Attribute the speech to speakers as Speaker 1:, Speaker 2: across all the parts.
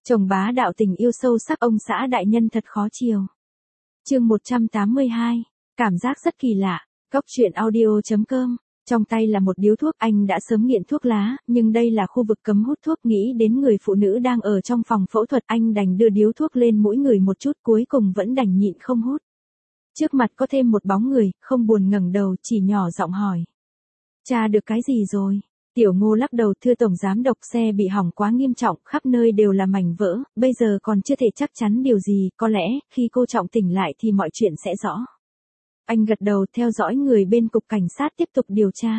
Speaker 1: Chồng bá đạo tình yêu sâu sắc ông xã đại nhân thật khó chiều. Chương 182, cảm giác rất kỳ lạ. Cóc truyện audio.com. Trong tay là một điếu thuốc, anh đã sớm nghiện thuốc lá, nhưng đây là khu vực cấm hút thuốc, nghĩ đến người phụ nữ đang ở trong phòng phẫu thuật, anh đành đưa điếu thuốc lên mũi người một chút, cuối cùng vẫn đành nhịn không hút. Trước mặt có thêm một bóng người, không buồn ngẩng đầu, chỉ nhỏ giọng hỏi. Tra được cái gì rồi? Tiểu Ngô lắc đầu, thưa tổng giám đốc, xe bị hỏng quá nghiêm trọng, khắp nơi đều là mảnh vỡ, bây giờ còn chưa thể chắc chắn điều gì, có lẽ, khi cô Trọng tỉnh lại thì mọi chuyện sẽ rõ. Anh gật đầu, theo dõi người bên cục cảnh sát tiếp tục điều tra.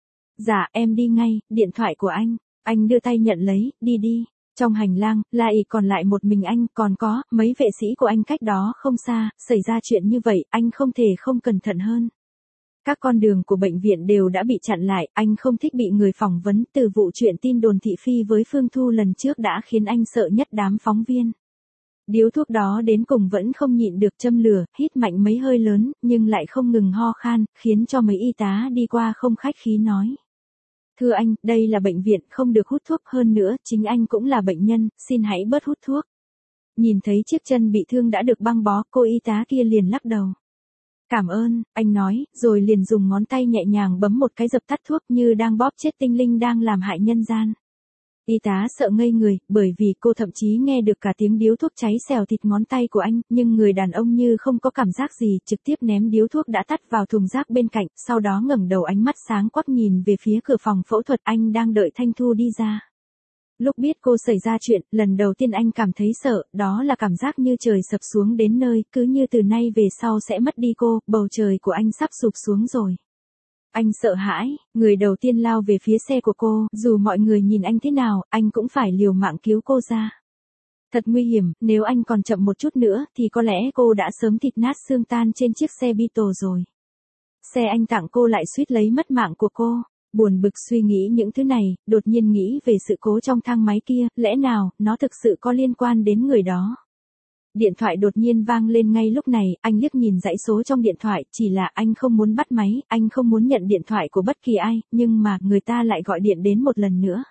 Speaker 1: Dạ, em đi ngay, điện thoại của anh đưa tay nhận lấy, đi. Trong hành lang, lại còn lại một mình anh, còn có, mấy vệ sĩ của anh cách đó không xa, xảy ra chuyện như vậy, anh không thể không cẩn thận hơn. Các con đường của bệnh viện đều đã bị chặn lại, anh không thích bị người phỏng vấn, từ vụ chuyện tin đồn thị phi với Phương Thu lần trước đã khiến anh sợ nhất đám phóng viên. Điếu thuốc đó đến cùng vẫn không nhịn được châm lửa, hít mạnh mấy hơi lớn, nhưng lại không ngừng ho khan, khiến cho mấy y tá đi qua không khách khí nói. Thưa anh, đây là bệnh viện, không được hút thuốc, hơn nữa, chính anh cũng là bệnh nhân, xin hãy bớt hút thuốc. Nhìn thấy chiếc chân bị thương đã được băng bó, cô y tá kia liền lắc đầu. Cảm ơn, anh nói, rồi liền dùng ngón tay nhẹ nhàng bấm một cái dập tắt thuốc như đang bóp chết tinh linh đang làm hại nhân gian. Y tá sợ ngây người, bởi vì cô thậm chí nghe được cả tiếng điếu thuốc cháy xèo thịt ngón tay của anh, nhưng người đàn ông như không có cảm giác gì, trực tiếp ném điếu thuốc đã tắt vào thùng rác bên cạnh, sau đó ngẩng đầu ánh mắt sáng quắc nhìn về phía cửa phòng phẫu thuật, anh đang đợi Thanh Thu đi ra. Lúc biết cô xảy ra chuyện, lần đầu tiên anh cảm thấy sợ, đó là cảm giác như trời sập xuống đến nơi, cứ như từ nay về sau sẽ mất đi cô, bầu trời của anh sắp sụp xuống rồi. Anh sợ hãi, người đầu tiên lao về phía xe của cô, dù mọi người nhìn anh thế nào, anh cũng phải liều mạng cứu cô ra. Thật nguy hiểm, nếu anh còn chậm một chút nữa, thì có lẽ cô đã sớm thịt nát xương tan trên chiếc xe Beetle rồi. Xe anh tặng cô lại suýt lấy mất mạng của cô. Buồn bực suy nghĩ những thứ này, đột nhiên nghĩ về sự cố trong thang máy kia, lẽ nào, nó thực sự có liên quan đến người đó. Điện thoại đột nhiên vang lên ngay lúc này, anh liếc nhìn dãy số trong điện thoại, chỉ là anh không muốn bắt máy, anh không muốn nhận điện thoại của bất kỳ ai, nhưng mà người ta lại gọi điện đến một lần nữa.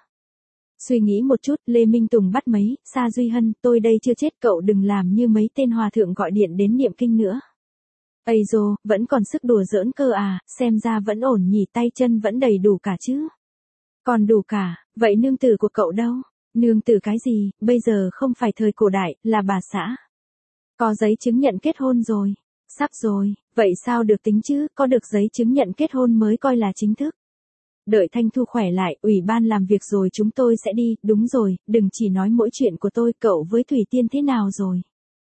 Speaker 1: Suy nghĩ một chút, Lê Minh Tùng bắt máy, Sa Duy Hân, tôi đây chưa chết, cậu đừng làm như mấy tên hòa thượng gọi điện đến niệm kinh nữa. Ây dô, vẫn còn sức đùa giỡn cơ à, xem ra vẫn ổn nhỉ, tay chân vẫn đầy đủ cả chứ. Còn đủ cả, vậy nương tử của cậu đâu? Nương tử cái gì, bây giờ không phải thời cổ đại, là bà xã. Có giấy chứng nhận kết hôn rồi. Sắp rồi, vậy sao được tính chứ, có được giấy chứng nhận kết hôn mới coi là chính thức. Đợi Thanh Thu khỏe lại, ủy ban làm việc rồi chúng tôi sẽ đi, đúng rồi, đừng chỉ nói mỗi chuyện của tôi, cậu với Thủy Tiên thế nào rồi?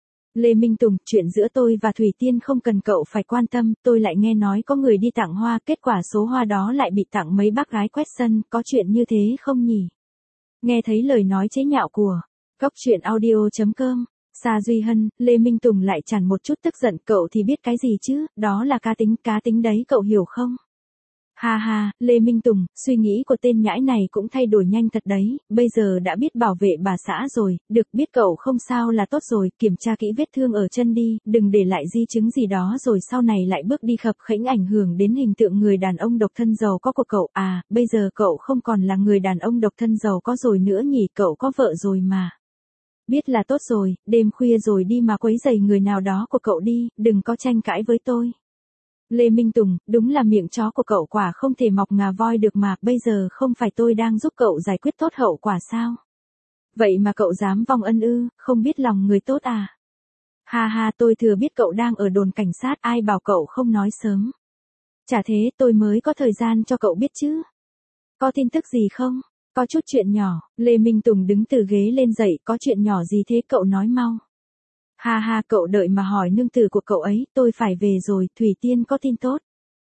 Speaker 1: Lê Minh Tùng, chuyện giữa tôi và Thủy Tiên không cần cậu phải quan tâm, tôi lại nghe nói có người đi tặng hoa, kết quả số hoa đó lại bị tặng mấy bác gái quét sân, có chuyện như thế không nhỉ? Nghe thấy lời nói chế nhạo của Cóc truyện audio.com, Sa Duy Hân, Lê Minh Tùng lại tràn một chút tức giận, cậu thì biết cái gì chứ, đó là cá tính đấy, cậu hiểu không? Ha ha, Lê Minh Tùng, suy nghĩ của tên nhãi này cũng thay đổi nhanh thật đấy, bây giờ đã biết bảo vệ bà xã rồi, được, biết cậu không sao là tốt rồi, kiểm tra kỹ vết thương ở chân đi, đừng để lại di chứng gì đó rồi sau này lại bước đi khập khễnh ảnh hưởng đến hình tượng người đàn ông độc thân giàu có của cậu, à, bây giờ cậu không còn là người đàn ông độc thân giàu có rồi nữa nhỉ, cậu có vợ rồi mà. Biết là tốt rồi, đêm khuya rồi đi mà quấy rầy người nào đó của cậu đi, đừng có tranh cãi với tôi. Lê Minh Tùng, đúng là miệng chó của cậu quả không thể mọc ngà voi được mà, bây giờ không phải tôi đang giúp cậu giải quyết tốt hậu quả sao? Vậy mà cậu dám vong ân ư, không biết lòng người tốt à? Ha ha, tôi thừa biết cậu đang ở đồn cảnh sát, ai bảo cậu không nói sớm. Chả thế, tôi mới có thời gian cho cậu biết chứ. Có tin tức gì không? Có chút chuyện nhỏ, Lê Minh Tùng đứng từ ghế lên dậy, có chuyện nhỏ gì thế cậu nói mau. Ha ha, cậu đợi mà hỏi nương tử của cậu ấy, tôi phải về rồi, Thủy Tiên có tin tốt.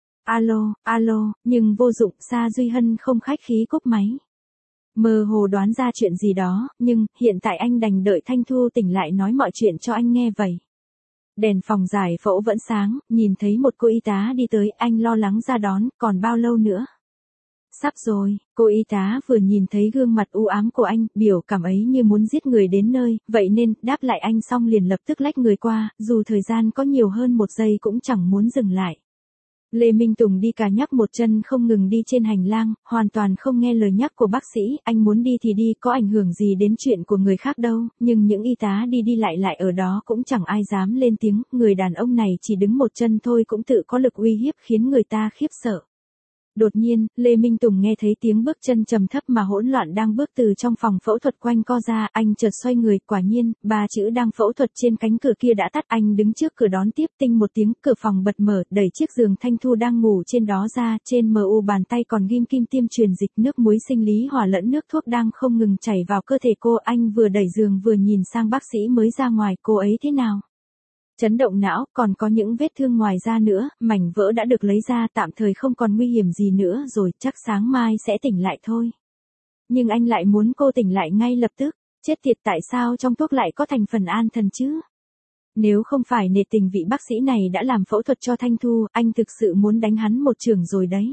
Speaker 1: Alo, nhưng vô dụng, Sa Duy Hân không khách khí cúp máy. Mơ hồ đoán ra chuyện gì đó, nhưng, hiện tại anh đành đợi Thanh Thu tỉnh lại nói mọi chuyện cho anh nghe vậy. Đèn phòng giải phẫu vẫn sáng, nhìn thấy một cô y tá đi tới, anh lo lắng ra đón, còn bao lâu nữa? Sắp rồi, cô y tá vừa nhìn thấy gương mặt u ám của anh, biểu cảm ấy như muốn giết người đến nơi, vậy nên, đáp lại anh xong liền lập tức lách người qua, dù thời gian có nhiều hơn 1 giây cũng chẳng muốn dừng lại. Lê Minh Tùng đi cả nhắc một chân không ngừng đi trên hành lang, hoàn toàn không nghe lời nhắc của bác sĩ, anh muốn đi thì đi, có ảnh hưởng gì đến chuyện của người khác đâu, nhưng những y tá đi đi lại lại ở đó cũng chẳng ai dám lên tiếng, người đàn ông này chỉ đứng một chân thôi cũng tự có lực uy hiếp khiến người ta khiếp sợ. Đột nhiên, Lê Minh Tùng nghe thấy tiếng bước chân trầm thấp mà hỗn loạn đang bước từ trong phòng phẫu thuật quanh co ra, anh chợt xoay người, quả nhiên, 3 chữ đang phẫu thuật trên cánh cửa kia đã tắt, anh đứng trước cửa đón tiếp, tinh một tiếng, cửa phòng bật mở, đẩy chiếc giường Thanh Thu đang ngủ trên đó ra, trên mu bàn tay còn ghim kim tiêm truyền dịch, nước muối sinh lý hòa lẫn nước thuốc đang không ngừng chảy vào cơ thể cô, anh vừa đẩy giường vừa nhìn sang bác sĩ mới ra ngoài, cô ấy thế nào? Chấn động não, còn có những vết thương ngoài da nữa, mảnh vỡ đã được lấy ra, tạm thời không còn nguy hiểm gì nữa rồi, chắc sáng mai sẽ tỉnh lại thôi. Nhưng anh lại muốn cô tỉnh lại ngay lập tức, chết tiệt, tại sao trong thuốc lại có thành phần an thần chứ? Nếu không phải nể tình vị bác sĩ này đã làm phẫu thuật cho Thanh Thu, anh thực sự muốn đánh hắn một chưởng rồi đấy.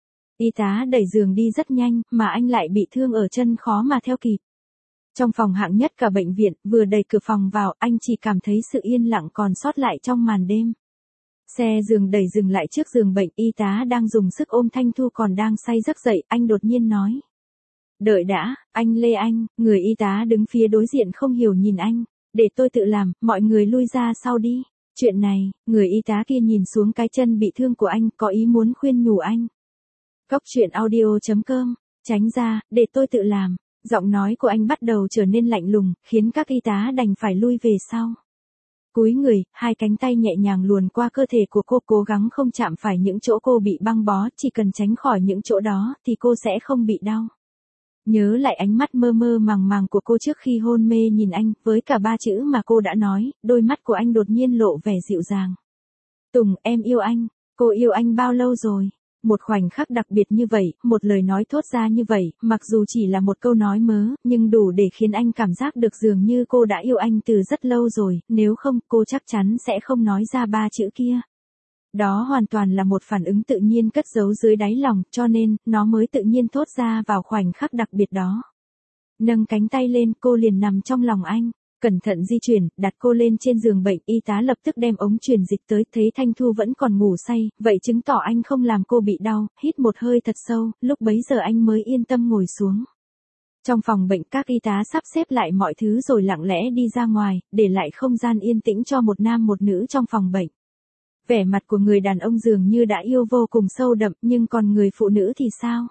Speaker 1: Y tá đẩy giường đi rất nhanh, mà anh lại bị thương ở chân khó mà theo kịp. Trong phòng hạng nhất cả bệnh viện, vừa đẩy cửa phòng vào, anh chỉ cảm thấy sự yên lặng còn sót lại trong màn đêm. Xe giường đẩy dừng lại trước giường bệnh, y tá đang dùng sức ôm Thanh Thu còn đang say giấc dậy, anh đột nhiên nói. Đợi đã, anh Lê anh, người y tá đứng phía đối diện không hiểu nhìn anh, để tôi tự làm, mọi người lui ra sau đi. Chuyện này, người y tá kia nhìn xuống cái chân bị thương của anh, có ý muốn khuyên nhủ anh. Cóc truyện audio.com, tránh ra, để tôi tự làm. Giọng nói của anh bắt đầu trở nên lạnh lùng, khiến các y tá đành phải lui về sau. Cúi người, hai cánh tay nhẹ nhàng luồn qua cơ thể của cô, cố gắng không chạm phải những chỗ cô bị băng bó, chỉ cần tránh khỏi những chỗ đó thì cô sẽ không bị đau. Nhớ lại ánh mắt mơ mơ màng màng của cô trước khi hôn mê nhìn anh, với cả 3 chữ mà cô đã nói, đôi mắt của anh đột nhiên lộ vẻ dịu dàng. Tùng, em yêu anh, cô yêu anh bao lâu rồi? Một khoảnh khắc đặc biệt như vậy, một lời nói thốt ra như vậy, mặc dù chỉ là một câu nói mớ, nhưng đủ để khiến anh cảm giác được dường như cô đã yêu anh từ rất lâu rồi, nếu không, cô chắc chắn sẽ không nói ra 3 chữ kia. Đó hoàn toàn là một phản ứng tự nhiên cất giấu dưới đáy lòng, cho nên, nó mới tự nhiên thốt ra vào khoảnh khắc đặc biệt đó. Nâng cánh tay lên, cô liền nằm trong lòng anh. Cẩn thận di chuyển, đặt cô lên trên giường bệnh, y tá lập tức đem ống truyền dịch tới, thấy Thanh Thu vẫn còn ngủ say, vậy chứng tỏ anh không làm cô bị đau, hít một hơi thật sâu, lúc bấy giờ anh mới yên tâm ngồi xuống. Trong phòng bệnh các y tá sắp xếp lại mọi thứ rồi lặng lẽ đi ra ngoài, để lại không gian yên tĩnh cho một nam một nữ trong phòng bệnh. Vẻ mặt của người đàn ông dường như đã yêu vô cùng sâu đậm, nhưng còn người phụ nữ thì sao?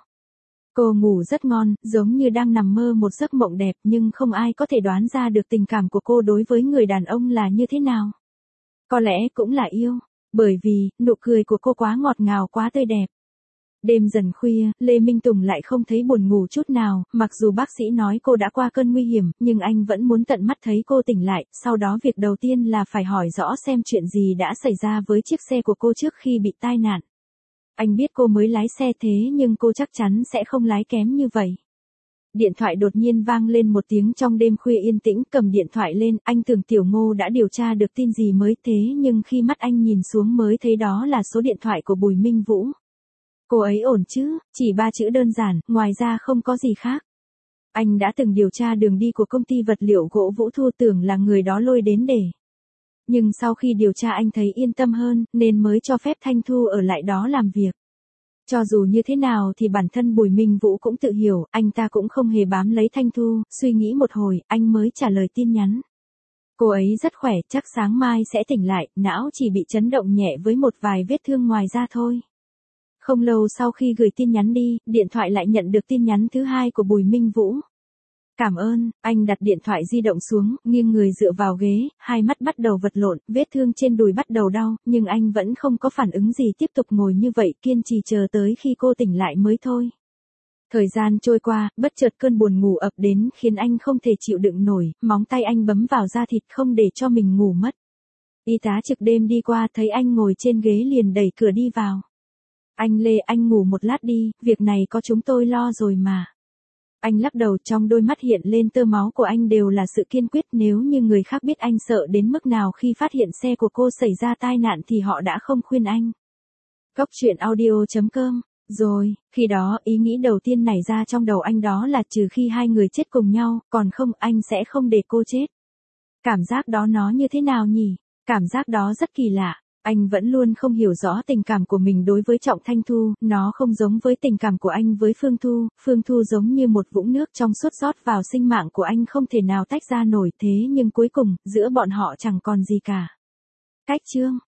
Speaker 1: Cô ngủ rất ngon, giống như đang nằm mơ một giấc mộng đẹp, nhưng không ai có thể đoán ra được tình cảm của cô đối với người đàn ông là như thế nào. Có lẽ cũng là yêu, bởi vì, nụ cười của cô quá ngọt ngào, quá tươi đẹp. Đêm dần khuya, Lê Minh Tùng lại không thấy buồn ngủ chút nào, mặc dù bác sĩ nói cô đã qua cơn nguy hiểm, nhưng anh vẫn muốn tận mắt thấy cô tỉnh lại, sau đó việc đầu tiên là phải hỏi rõ xem chuyện gì đã xảy ra với chiếc xe của cô trước khi bị tai nạn. Anh biết cô mới lái xe thế nhưng cô chắc chắn sẽ không lái kém như vậy. Điện thoại đột nhiên vang lên một tiếng trong đêm khuya yên tĩnh, cầm điện thoại lên, anh tưởng Tiểu Ngô đã điều tra được tin gì mới thế nhưng khi mắt anh nhìn xuống mới thấy đó là số điện thoại của Bùi Minh Vũ. Cô ấy ổn chứ, chỉ 3 chữ đơn giản, ngoài ra không có gì khác. Anh đã từng điều tra đường đi của công ty vật liệu gỗ Vũ Thu, tưởng là người đó lôi đến để. Nhưng sau khi điều tra anh thấy yên tâm hơn, nên mới cho phép Thanh Thu ở lại đó làm việc. Cho dù như thế nào thì bản thân Bùi Minh Vũ cũng tự hiểu, anh ta cũng không hề bám lấy Thanh Thu, suy nghĩ một hồi, anh mới trả lời tin nhắn. Cô ấy rất khỏe, chắc sáng mai sẽ tỉnh lại, não chỉ bị chấn động nhẹ với một vài vết thương ngoài da thôi. Không lâu sau khi gửi tin nhắn đi, điện thoại lại nhận được tin nhắn thứ hai của Bùi Minh Vũ. Cảm ơn, anh đặt điện thoại di động xuống, nghiêng người dựa vào ghế, hai mắt bắt đầu vật lộn, vết thương trên đùi bắt đầu đau, nhưng anh vẫn không có phản ứng gì, tiếp tục ngồi như vậy, kiên trì chờ tới khi cô tỉnh lại mới thôi. Thời gian trôi qua, bất chợt cơn buồn ngủ ập đến khiến anh không thể chịu đựng nổi, móng tay anh bấm vào da thịt không để cho mình ngủ mất. Y tá trực đêm đi qua thấy anh ngồi trên ghế liền đẩy cửa đi vào. Anh Lê, anh ngủ một lát đi, việc này có chúng tôi lo rồi mà. Anh lắc đầu, trong đôi mắt hiện lên tơ máu của anh đều là sự kiên quyết, nếu như người khác biết anh sợ đến mức nào khi phát hiện xe của cô xảy ra tai nạn thì họ đã không khuyên anh. Cóc truyện audio.com. Rồi, khi đó ý nghĩ đầu tiên nảy ra trong đầu anh đó là trừ khi hai người chết cùng nhau, còn không anh sẽ không để cô chết. Cảm giác đó nó như thế nào nhỉ? Cảm giác đó rất kỳ lạ. Anh vẫn luôn không hiểu rõ tình cảm của mình đối với Trọng Thanh Thu, nó không giống với tình cảm của anh với Phương Thu giống như một vũng nước trong suốt rót vào sinh mạng của anh không thể nào tách ra nổi thế nhưng cuối cùng, giữa bọn họ chẳng còn gì cả. Cách chương